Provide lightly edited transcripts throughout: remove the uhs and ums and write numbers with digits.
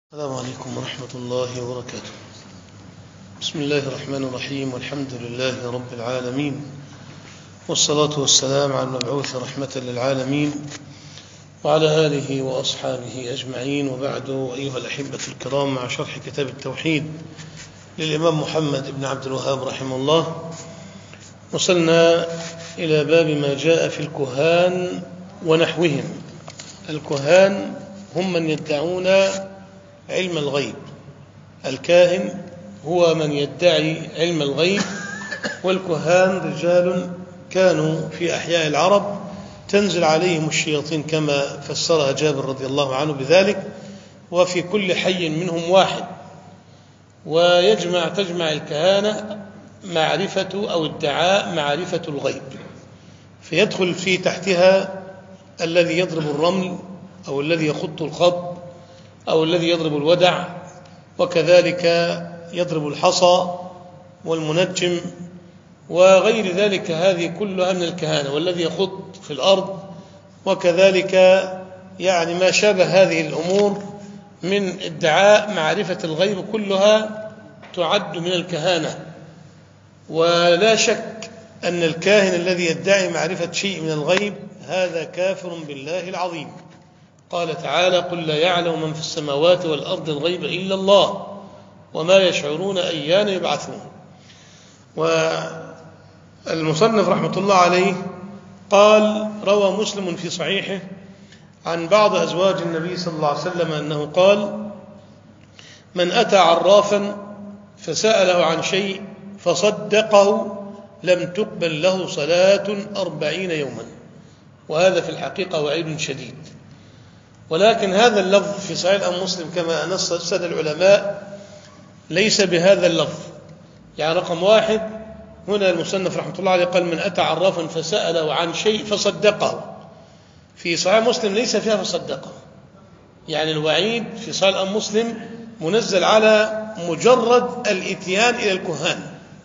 السلام عليكم ورحمة الله وبركاته. بسم الله الرحمن الرحيم، والحمد لله رب العالمين، والصلاة والسلام على المبعوث رحمة للعالمين وعلى آله وأصحابه أجمعين، وبعد. أيها الأحبة الكرام، مع شرح كتاب التوحيد للإمام محمد بن عبد الوهاب رحمه الله، وصلنا إلى باب ما جاء في الكهان ونحوهم. الكهان هم من يدعون علم الغيب. الكاهن هو من يدعي علم الغيب، والكهان رجال كانوا في أحياء العرب تنزل عليهم الشياطين كما فسرها جابر رضي الله عنه بذلك، وفي كل حي منهم واحد، تجمع الكهانة معرفة أو ادعاء معرفة الغيب، فيدخل في تحتها الذي يضرب الرمل أو الذي يخط الخط أو الذي يضرب الودع، وكذلك يضرب الحصى والمنجم وغير ذلك. هذه كلها من الكهانة، والذي يخط في الأرض، وكذلك يعني ما شابه هذه الأمور من ادعاء معرفة الغيب، كلها تعد من الكهانة. ولا شك أن الكاهن الذي يدعي معرفة شيء من الغيب هذا كافر بالله العظيم. قال تعالى: قل لا يعلم من في السماوات والأرض الغيب إلا الله وما يشعرون أيان يبعثون. والمصنف رحمة الله عليه قال: روى مسلم في صحيحه عن بعض أزواج النبي صلى الله عليه وسلم أنه قال: من أتى عرافا فسأله عن شيء فصدقه لم تقبل له صلاة 40 يوما. وهذا في الحقيقة وعيد شديد، ولكن هذا اللفظ في صحيح الإمام مسلم كما نص السادة العلماء ليس بهذا اللفظ. يعني رقم واحد، هنا المصنف رحمة الله عليه قال: من أتى عرافا فسأله عن شيء فصدقه. في صحيح مسلم ليس فيها فصدقه، يعني الوعيد في صحيح الإمام مسلم منزل على مجرد الإتيان إلى الكهان،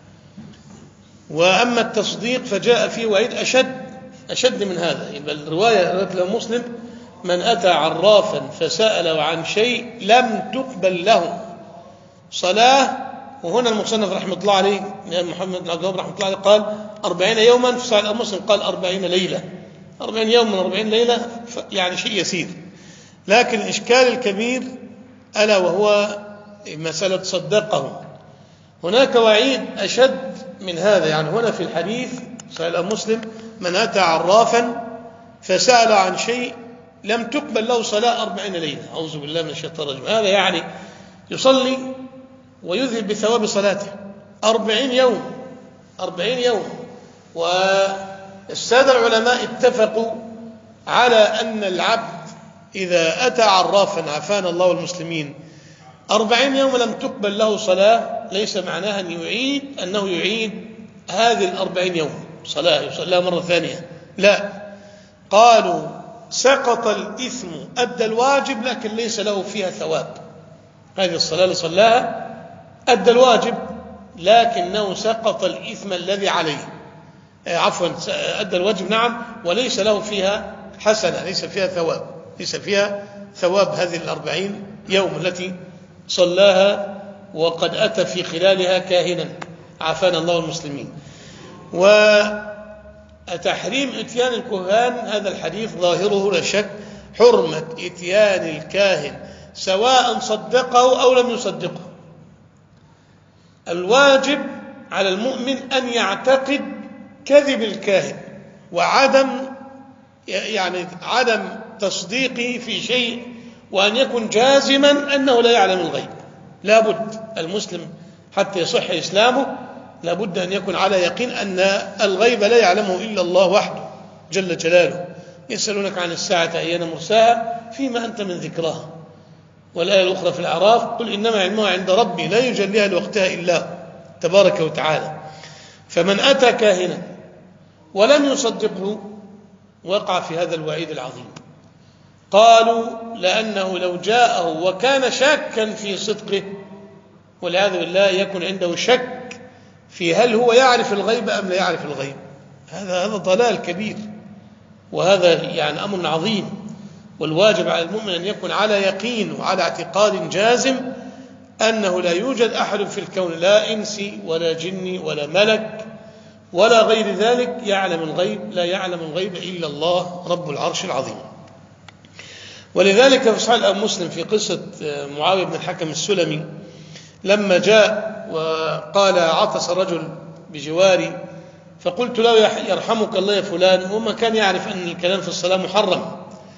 وأما التصديق فجاء فيه وعيد أشد من هذا. يبقى الرواية الإمام مسلم: من أتى عرافا فسأله عن شيء لم تقبل له صلاة. وهنا المصنف رحمة الله عليه محمد بن عبد الوهاب رحمة الله عليه قال 40 يوما، في صحيح مسلم قال 40 ليلة. 40 يوم من 40 ليلة يعني شيء يسير، لكن الإشكال الكبير ألا وهو مسألة صدقه. هناك وعيد أشد من هذا. يعني هنا في الحديث صحيح مسلم: من أتى عرافا فسأل عن شيء لم تقبل له صلاة 40 ليلة. أعوذ بالله من الشيطان الرجيم. هذا يعني يصلي ويذهب بثواب صلاته 40 يوم. 40 يوم. والسادة العلماء اتفقوا على أن العبد إذا أتى عرافا، عافانا الله والمسلمين، 40 يوم لم تقبل له صلاة، ليس معناها أنه يعيد هذه 40 يوم صلاة يصليها مرة ثانية، لا. قالوا سقط الإثم، أدى الواجب لكن ليس له فيها ثواب. هذه الصلاة اللي صلاها أدى الواجب لكنه سقط الإثم الذي عليه، أدى الواجب نعم، وليس له فيها حسنة، ليس فيها ثواب هذه 40 يوم التي صلاها وقد أتى في خلالها كاهنا، عافانا الله المسلمين. وتحريم اتيان الكهان، هذا الحديث ظاهره لا شك حرمة اتيان الكاهن سواء صدقه أو لم يصدقه. الواجب على المؤمن أن يعتقد كذب الكاهن وعدم تصديقه في شيء، وأن يكون جازما أنه لا يعلم الغيب. لابد المسلم حتى يصح إسلامه لابد أن يكون على يقين أن الغيب لا يعلمه إلا الله وحده جل جلاله. يسألونك عن الساعة أيان مرساها فيما أنت من ذكراها. والآية الأخرى في الأعراف: قل إنما علمها عند ربي لا يجليها لوقتها إلا هو تبارك وتعالى. فمن أتى كاهنا ولم يصدقه وقع في هذا الوعيد العظيم. قالوا لأنه لو جاءه وكان شاكا في صدقه، والعياذ بالله يكون عنده شك في هل هو يعرف الغيب أم لا يعرف الغيب، هذا ضلال كبير، وهذا يعني أمر عظيم. والواجب على المؤمن أن يكون على يقين وعلى اعتقاد جازم أنه لا يوجد أحد في الكون، لا إنسي ولا جني ولا ملك ولا غير ذلك يعلم الغيب، لا يعلم الغيب إلا الله رب العرش العظيم. ولذلك في صحيح الإمام مسلم في قصة معاوية بن الحكم السلمي لما جاء وقال عطس رجل بجواري فقلت له يرحمك الله يا فلان، وما كان يعرف أن الكلام في الصلاة محرم،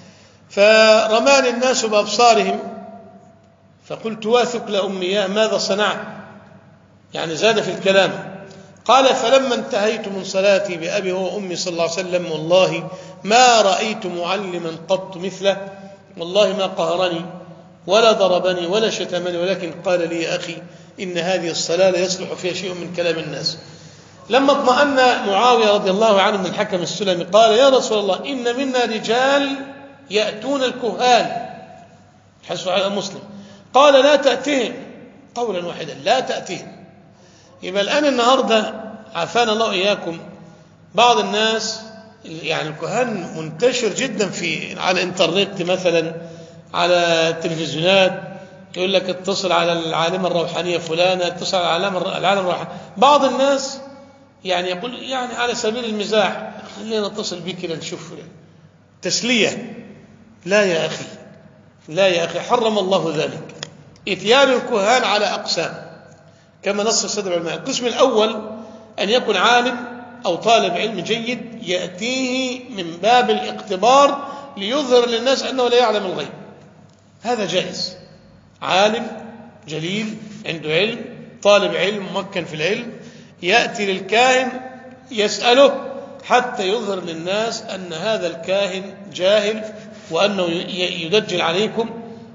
فرماني الناس بأبصارهم فقلت واثق لأمي ماذا صنعت، يعني زاد في الكلام. قال فلما انتهيت من صلاتي بأبي وأمي صلى الله عليه وسلم والله ما رأيت معلما قط مثله، والله ما قهرني ولا ضربني ولا شتمني، ولكن قال لي يا أخي إن هذه الصلاة لا يصلح فيها شيء من كلام الناس. لما اطمأن معاوية رضي الله عنه من الحكم السلمي قال يا رسول الله إن منا رجال يأتون الكهان، حسب على مسلم، قال لا تأتهم، قولا واحدا لا تأتهم. يبقى الآن النهاردة عافانا الله إياكم بعض الناس، يعني الكهان منتشر جدا على الانترنت مثلا، على التلفزيونات، يقول لك اتصل على العالمة الروحانية فلانة، اتصل على العالم الروحاني. بعض الناس يعني يقول يعني على سبيل المزاح خلينا نتصل بك كده نشوف تسلية. لا يا أخي، لا يا أخي، حرم الله ذلك. إتيان الكهان على أقسام كما نص صدر العلماء. القسم الأول أن يكون عالم أو طالب علم جيد يأتيه من باب الاختبار ليظهر للناس أنه لا يعلم الغيب، هذا جائز. عالم جليل عنده علم، طالب علم ممكن في العلم، يأتي للكاهن يسأله حتى يظهر للناس أن هذا الكاهن جاهل وأنه يدجل عليكم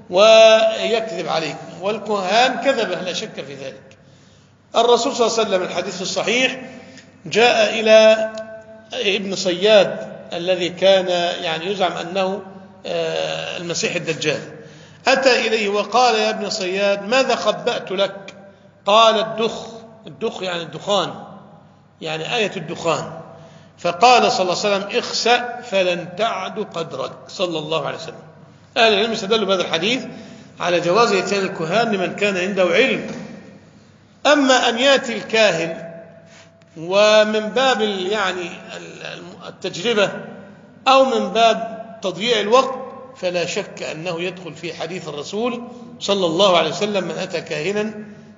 ويكذب عليكم، والكهان كذبه لا شك في ذلك. الرسول صلى الله عليه وسلم الحديث الصحيح جاء إلى ابن صياد الذي كان يعني يزعم أنه المسيح الدجال، أتى إليه وقال يا ابن صياد ماذا خبأت لك؟ قال الدخ يعني الدخان، يعني آية الدخان. فقال صلى الله عليه وسلم اخسأ فلن تعد قدرك صلى الله عليه وسلم. أهل العلم استدلوا بهذا الحديث على جواز إتيان الكهان لمن كان عنده علم. أما أن يأتي الكاهن ومن باب يعني التجربة أو من باب تضييع الوقت فلا شك أنه يدخل في حديث الرسول صلى الله عليه وسلم من أتى كاهنا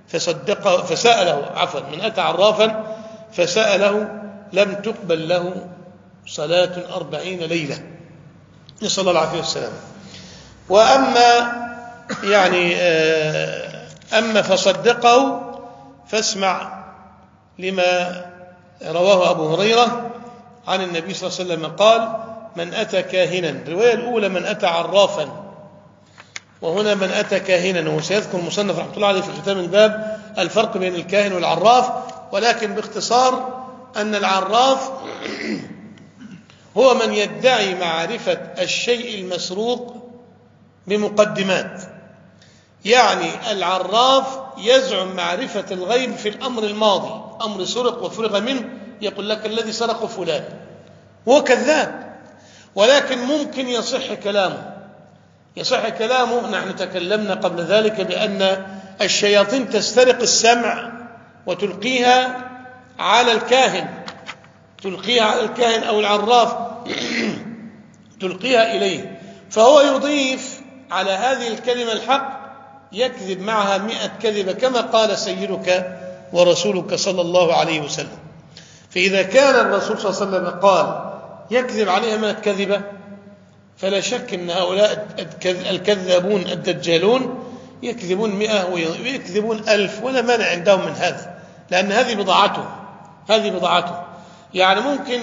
من أتى عرافا فسأله لم تقبل له صلاة 40 ليلة، نسأل الله العافية والسلام. وأما يعني أما فصدقه فاسمع لما رواه أبو هريرة عن النبي صلى الله عليه وسلم قال من أتى كاهنا، الرواية الأولى من أتى عرافا، وهنا من أتى كاهنا. وسيذكر المصنف رحمه الله عليه في ختام الباب الفرق بين الكاهن والعراف، ولكن باختصار أن العراف هو من يدعي معرفة الشيء المسروق بمقدمات، يعني العراف يزعم معرفة الغيب في الأمر الماضي، أمر سرق وفرغ منه، يقول لك الذي سرق فلان، هو كذاب. ولكن ممكن يصح كلامه. نحن تكلمنا قبل ذلك بأن الشياطين تسترق السمع وتلقيها على الكاهن، أو العراف تلقيها إليه، فهو يضيف على هذه الكلمة الحق، يكذب معها 100 كذبة كما قال سيدك ورسولك صلى الله عليه وسلم. فإذا كان الرسول صلى الله عليه وسلم قال يكذب عليها 100 كذبة، فلا شك أن هؤلاء الكذابون الدجالون يكذبون 100 ويكذبون 1000 ولا مانع عندهم من هذا، لأن هذه بضاعته. يعني ممكن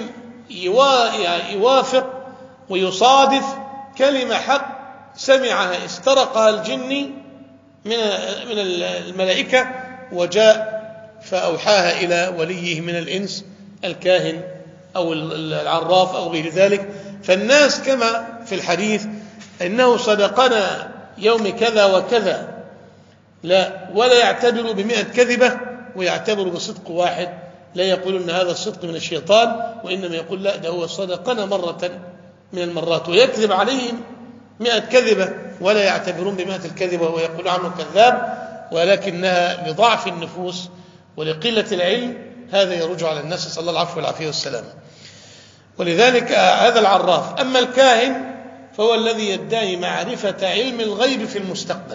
يوافق ويصادف كلمة حق سمعها استرقها الجني من الملائكة وجاء فأوحاها إلى وليه من الإنس الكاهن أو العراف أو غير ذلك. فالناس كما في الحديث إنه صدقنا يوم كذا وكذا، لا، ولا يعتبر 100 كذبة ويعتبر بصدق واحد، لا يقول أن هذا الصدق من الشيطان، وإنما يقول لا، ده هو صدقنا مرة من المرات، ويكذب عليهم 100 كذبة ولا يعتبرون ب100 الكذبة ويقول عنه كذاب، ولكنها لضعف النفوس ولقلة العلم، هذا يرجع على الناس، صلى الله العفو والعافية والسلام. ولذلك هذا العراف. أما الكاهن فهو الذي يدعي معرفة علم الغيب في المستقبل.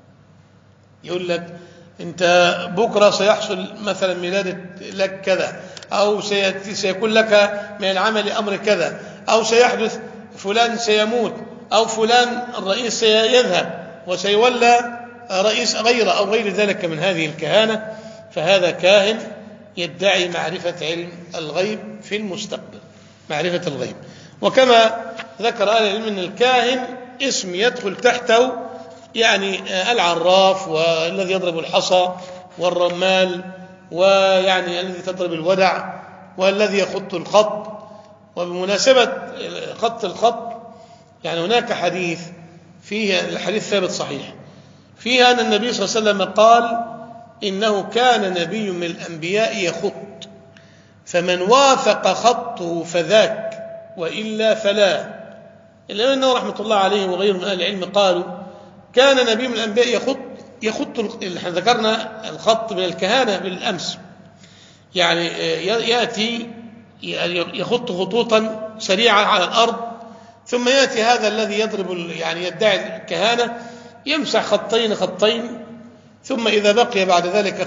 يقول لك أنت بكرة سيحصل مثلا ميلاد لك كذا، أو سيكون لك من العمل أمر كذا، أو سيحدث فلان سيموت، أو فلان الرئيس سيذهب وسيولى رئيس غيره، أو غير ذلك من هذه الكهانة. فهذا كاهن يدعي معرفة علم الغيب في المستقبل، معرفة الغيب. وكما ذكر أهل العلم أن الكاهن اسم يدخل تحته يعني العراف، والذي يضرب الحصى، والرمال، ويعني الذي تضرب الودع، والذي يخط الخط. وبمناسبة خط الخط يعني هناك حديث فيه، الحديث ثابت صحيح، فيها أن النبي صلى الله عليه وسلم قال إنه كان نبي من الأنبياء يخط، فمن وافق خطه فذاك وإلا فلا. الإمام النووي رحمة الله عليه وغيره من أهل العلم قالوا كان نبي من الأنبياء يخط ذكرنا الخط من الكهانة بالأمس، يعني يأتي يخط خطوطا سريعة على الأرض، ثم يأتي هذا الذي يضرب يعني يدعي الكهانة يمسح خطين، ثم إذا بقي بعد ذلك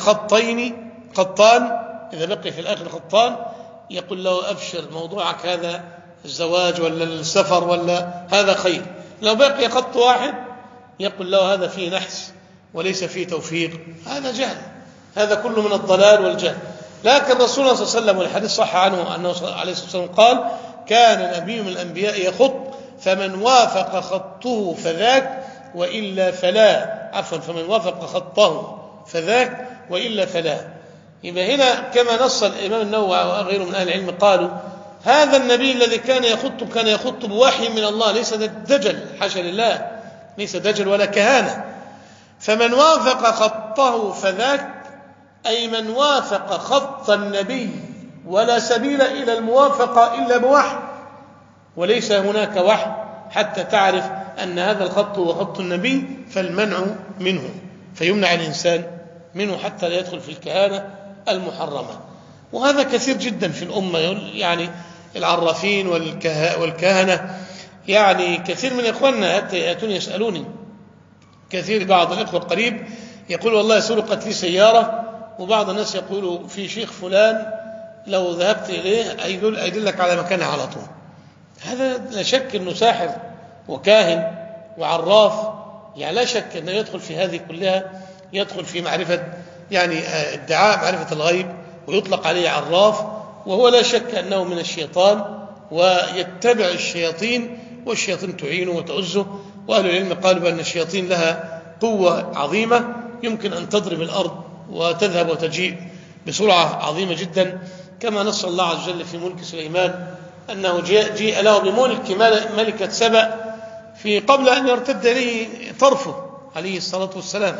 خطان، إذا بقي في الآخر خطان، يقول له أبشر، موضوعك هذا الزواج ولا السفر ولا هذا خير. لو بقي خط واحد يقول له هذا فيه نحس وليس فيه توفيق، هذا جهل، هذا كله من الضلال والجهل. لكن رسول الله صلى الله عليه وسلم والحديث صح عنه أنه عليه الصلاة والسلام قال كان نبي من الأنبياء يخط، فمن وافق خطه فذاك وإلا فلا، فمن وافق خطه فذاك وإلا فلا. يبقى هنا كما نص الإمام النووي وغيره من أهل العلم قالوا هذا النبي الذي كان يخط بوحي من الله، ليس دجل، حاشا لله، ليس دجل ولا كهانة. فمن وافق خطه فذاك، أي من وافق خط النبي، ولا سبيل إلى الموافقة إلا بوحي، وليس هناك وحي حتى تعرف أن هذا الخط هو خط النبي، فالمنع منه، فيمنع الإنسان منه حتى لا يدخل في الكهانة المحرمة. وهذا كثير جدا في الأمة، يعني العرافين والكهنة، يعني كثير من إخواننا يأتوني يسألوني، كثير بعض الإخوة القريب يقول والله سرقت لي سيارة، وبعض الناس يقولوا في شيخ فلان لو ذهبت إليه أيدلك على مكانه على طول. هذا لا شك أنه ساحر وكاهن وعراف، يعني لا شك أنه يدخل في هذه كلها، يدخل في معرفة يعني ادعاء معرفة الغيب، ويطلق عليه عراف، وهو لا شك أنه من الشيطان ويتبع الشياطين، والشياطين تعينه وتؤزه. وأهل العلم قالوا بأن الشياطين لها قوة عظيمة، يمكن أن تضرب الأرض وتذهب وتجيء بسرعة عظيمة جدا، كما نص الله عز وجل في ملك سليمان أنه جيء له بملك ملكة سبأ في قبل أن يرتد إليه طرفه عليه الصلاة والسلام.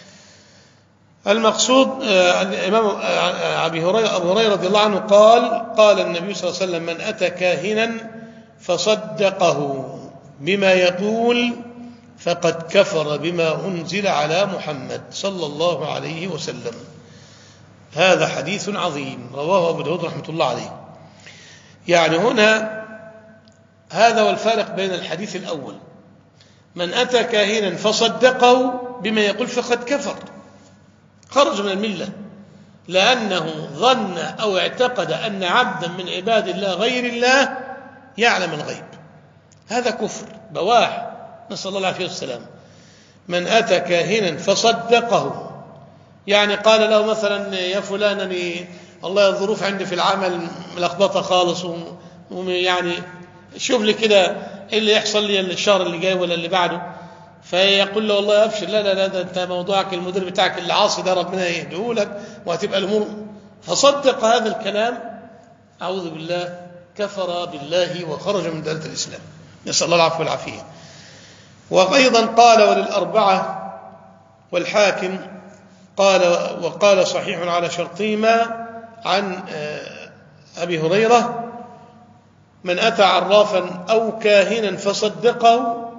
المقصود الإمام أبو هريرة رضي الله عنه قال النبي صلى الله عليه وسلم من أتى كاهنا فصدقه بما يقول فقد كفر بما أنزل على محمد صلى الله عليه وسلم. هذا حديث عظيم رواه أبو داود رحمة الله عليه. يعني هنا هذا والفارق بين الحديث الأول، من أتى كاهنا فصدقه بما يقول فقد كفر، خرج من الملة، لأنه ظن أو اعتقد أن عبدا من عباد الله غير الله يعلم الغيب، هذا كفر بواح، نسأل الله العافية والسلام. من أتى كاهنا فصدقه، يعني قال له مثلا يا فلان أني والله الظروف عندي في العمل ملخبطة خالص، ويعني شوف لي كده إيه اللي يحصل لي الشهر اللي جاي ولا اللي بعده، فيقول له والله أبشر، لا ده أنت موضوعك المدير بتاعك اللي عاصي ده ربنا يهديه لك وهتبقى الأمور. فصدق هذا الكلام، أعوذ بالله، كفر بالله وخرج من دائرة الإسلام، نسأل الله العفو والعافية. وأيضا قال وللأربعة والحاكم وقال صحيح على شرطهما عن أبي هريرة من أتى عرافا أو كاهنا فصدقه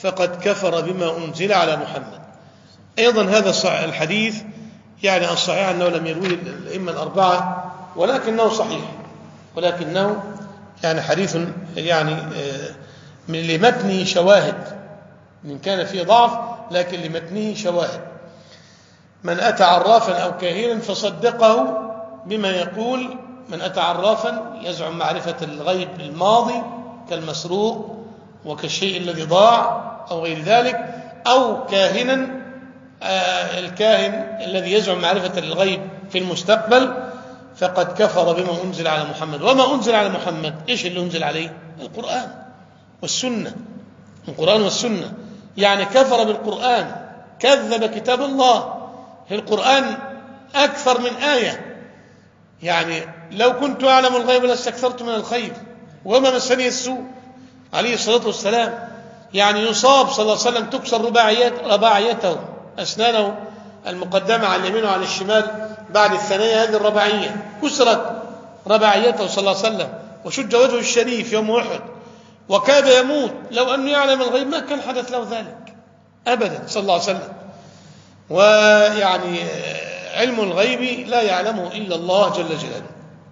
فقد كفر بما أنزل على محمد. أيضا هذا الحديث يعني الصحيح أنه لم يرويه الأئمة الأربعة، ولكنه صحيح، ولكنه يعني حديث يعني لمتنه شواهد، إن كان فيه ضعف لكن لمتنه شواهد. من أتى عرافا أو كاهنا فصدقه بما يقول، من أتى عرافا يزعم معرفة الغيب الماضي كالمسروق وكالشيء الذي ضاع أو غير ذلك، أو كاهنا الكاهن الذي يزعم معرفة الغيب في المستقبل، فقد كفر بما أنزل على محمد. وما أنزل على محمد إيش اللي أنزل عليه؟ القرآن والسنة. القرآن والسنة، يعني كفر بالقرآن، كذب كتاب الله. في القرآن أكثر من آية، يعني لو كنت أعلم الغيب لاستكثرت من الخير وما مسني السوء عليه الصلاة والسلام. يعني يصاب صلى الله عليه وسلم تكسر رباعيته، أسنانه المقدمة على اليمين وعلى الشمال بعد الثانية هذه الرباعية، كسرت رباعيته صلى الله عليه وسلم، وشج وجهه الشريف يوم أحد، وكاد يموت. لو أنه يعلم الغيب ما كان حدث له ذلك أبدا صلى الله عليه وسلم. ويعني علم الغيب لا يعلمه إلا الله جل جلاله.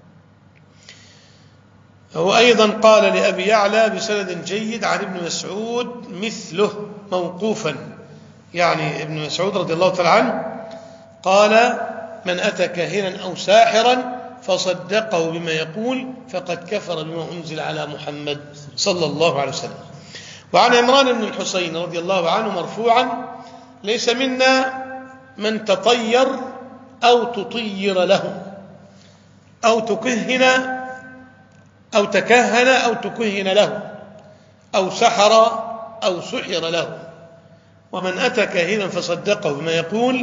هو أيضا قال لأبي يعلى بسند جيد عن ابن مسعود مثله موقوفا، يعني ابن مسعود رضي الله تعالى عنه قال: من أتى كاهنا أو ساحرا فصدقه بما يقول فقد كفر بما أنزل على محمد صلى الله عليه وسلم. وعن عمران بن الحسين رضي الله عنه مرفوعا: ليس منا من تطير أو تطير له أو تكهن أو تكهن أو تكهن له أو سحر أو سحر له. ومن أتى كاهنا فصدقه بما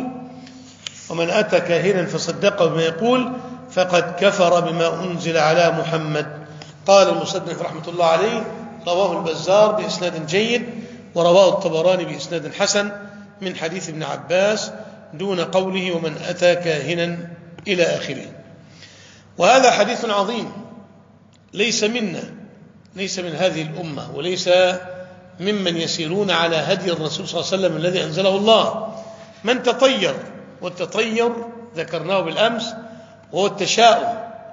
يقول فقد كفر بما أنزل على محمد. قال المصنف رحمة الله عليه: رواه البزار بإسناد جيد، ورواه الطبراني بإسناد حسن من حديث ابن عباس دون قوله ومن أتى كاهنا إلى آخره. وهذا حديث عظيم، ليس منا، ليس من هذه الأمة، وليس ممن يسيرون على هدي الرسول صلى الله عليه وسلم الذي أنزله الله. من تطير، والتطير ذكرناه بالأمس وهو التشاؤم،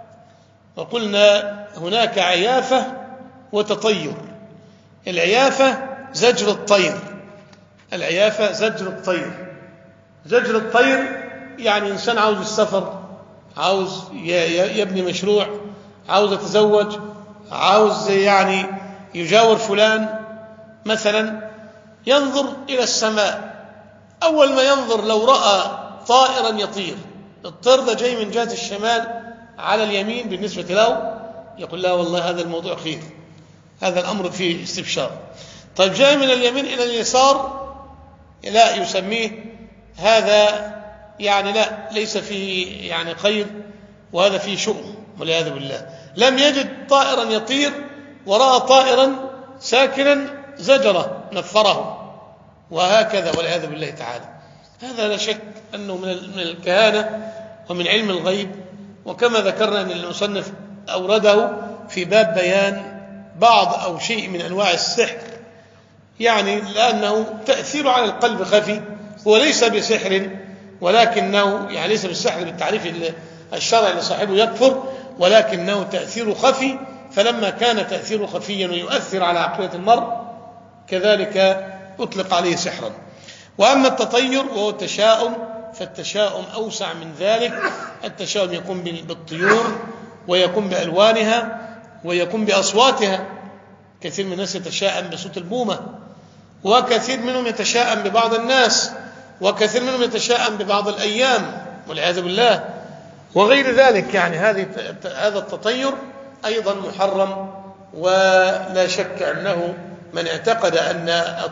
وقلنا هناك عيافة وتطير. العيافة زجر الطير، العيافة زجر الطير. زجر الطير يعني إنسان عاوز السفر، عاوز يبني مشروع، عاوز يتزوج، عاوز يعني يجاور فلان مثلا، ينظر إلى السماء. أول ما ينظر لو رأى طائرا يطير، الطير ده جاي من جهة الشمال على اليمين بالنسبة له، يقول لا والله هذا الموضوع خير، هذا الأمر فيه استبشار. طيب جاي من اليمين إلى اليسار، لا، يسميه هذا يعني لا، ليس فيه يعني خير، وهذا فيه شؤم والعياذ بالله. لم يجد طائرا يطير ورأى طائرا ساكنا زجره نفره، وهكذا والعياذ بالله تعالى. هذا لا شك أنه من الكهانة ومن علم الغيب، وكما ذكرنا أن المصنف أورده في باب بيان بعض أو شيء من أنواع السحر، يعني لأنه تأثير على القلب خفي، هو ليس بسحر، ولكنه يعني ليس بالسحر بالتعريف الشرعي لصاحبه يكفر، ولكنه تأثير خفي. فلما كان تأثير خفيا ويؤثر على عقلية المرء كذلك أطلق عليه سحرا. وأما التطير وهو التشاؤم، فالتشاؤم أوسع من ذلك. التشاؤم يكون بالطيور، ويكون بألوانها، ويكون بأصواتها. كثير من الناس يتشاءم بصوت البومة، وكثير منهم يتشاءم ببعض الناس، وكثير منهم يتشاءم ببعض الأيام والعياذ بالله وغير ذلك. يعني هذا التطير أيضا محرم، ولا شك أنه من اعتقد أن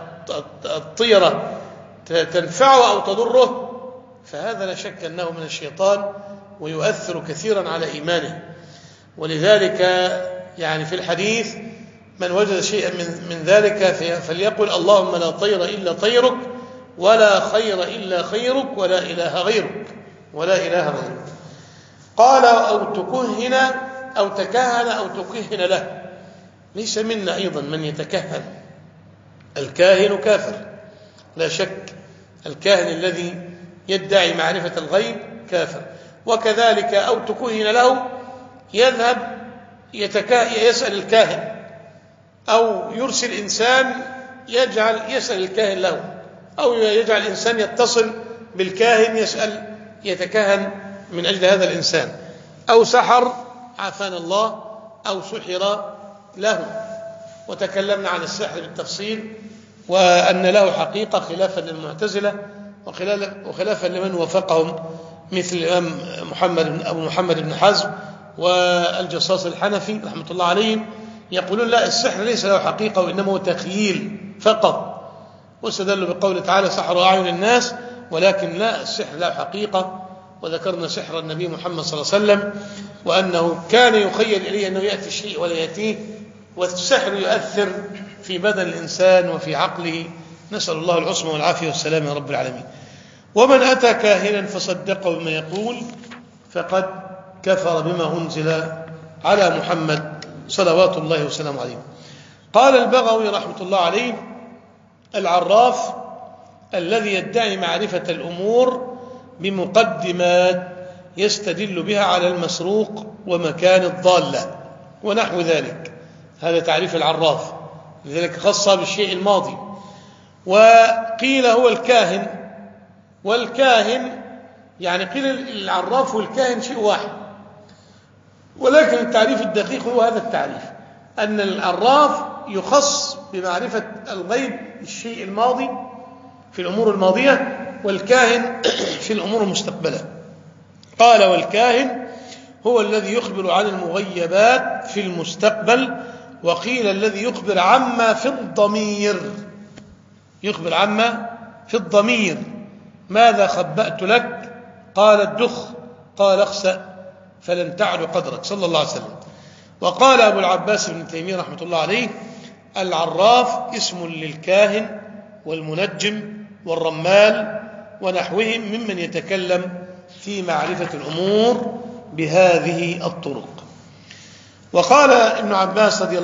الطيرة تنفعه أو تضره فهذا لا شك أنه من الشيطان ويؤثر كثيرا على إيمانه. ولذلك يعني في الحديث من وجد شيئا من ذلك فليقل اللهم لا طير إلا طيرك، ولا خير إلا خيرك، ولا إله غيرك، ولا إله غيرك. قال أو تكهن أو تكهن أو تكهن له. ليس منا أيضا من يتكهن الكاهن كافر لا شك، الكاهن الذي يدعي معرفة الغيب كافر. وكذلك أو تكهن له يذهب يسأل الكاهن، أو يرسل إنسان يسأل الكاهن له، أو يجعل الإنسان يتصل بالكاهن يتكهن من أجل هذا الإنسان، أو سحر عافانا الله، أو سحر له. وتكلمنا عن السحر بالتفصيل وأن له حقيقة خلافا للمعتزلة وخلافا لمن وافقهم مثل الإمام أبو محمد بن حزم والجصاص الحنفي رحمة الله عليهم، يقولون لا، السحر ليس له حقيقة وإنما هو تخييل فقط، واستدلوا بقوله تعالى سحروا أعين الناس، ولكن لا، السحر له حقيقة. وذكرنا سحر النبي محمد صلى الله عليه وسلم، وأنه كان يخيل إليه أنه يأتي الشيء ولا يأتيه، والسحر يؤثر في بدن الإنسان وفي عقله. نسأل الله العصمة والعافية والسلام يا رب العالمين. ومن أتى كاهنا فصدقه بما يقول فقد كفر بما أنزل على محمد صلوات الله وسلامه عليه. قال البغوي رحمة الله عليه: العراف الذي يدعي معرفة الأمور بمقدمات يستدل بها على المسروق ومكان الضالة ونحو ذلك. هذا تعريف العراف، لذلك خص بالشيء الماضي. وقيل هو الكاهن، والكاهن يعني قيل العراف والكاهن شيء واحد، ولكن التعريف الدقيق هو هذا التعريف، أن العراف يخص بمعرفة الغيب الشيء الماضي في الأمور الماضية، والكاهن في الأمور المستقبلة. قال: والكاهن هو الذي يخبر عن المغيبات في المستقبل. وقيل الذي يخبر عما في الضمير، يخبر عما في الضمير. ماذا خبأت لك؟ قال: الدخ. قال: اخسأ فلن تعد قدرك، صلى الله عليه وسلم. وقال أبو العباس بن تيمية رحمة الله عليه: العراف اسم للكاهن والمنجم والرمال ونحوهم ممن يتكلم في معرفة الأمور بهذه الطرق. وقال ابن عباس رضي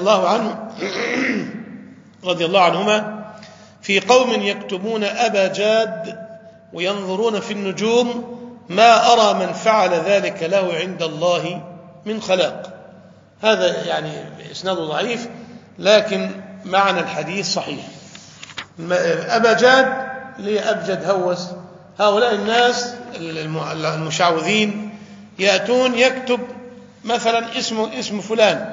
الله عنهما: في قوم يكتبون أبا جاد وينظرون في النجوم ما أرى من فعل ذلك له عند الله من خلاق. هذا يعني إسناده ضعيف، لكن معنى الحديث صحيح. أبا جاد لأبجد هوس، هؤلاء الناس المشعوذين يأتون يكتب مثلا اسم فلان،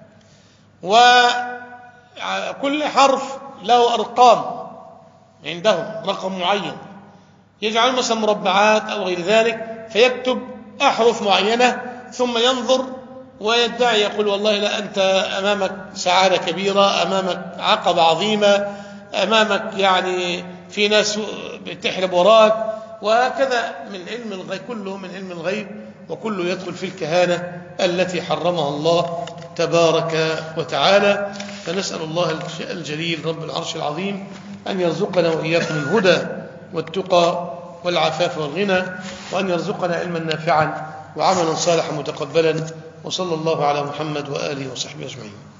وكل حرف له أرقام عندهم، رقم معين، يجعل مثلا مربعات أو غير ذلك، فيكتب أحرف معينة ثم ينظر ويدعي، يقول: والله لا، أنت أمامك سعادة كبيرة، أمامك عقبة عظيمة، أمامك يعني في ناس بتحلب وراك، وهكذا من علم الغيب، كله من علم الغيب، وكله يدخل في الكهانة التي حرمها الله تبارك وتعالى. فنسأل الله الجليل رب العرش العظيم أن يرزقنا وإياكم الهدى والتقى والعفاف والغنى، وأن يرزقنا علما نافعا وعملا صالحا متقبلا. وصلى الله على محمد وآله وصحبه أجمعين.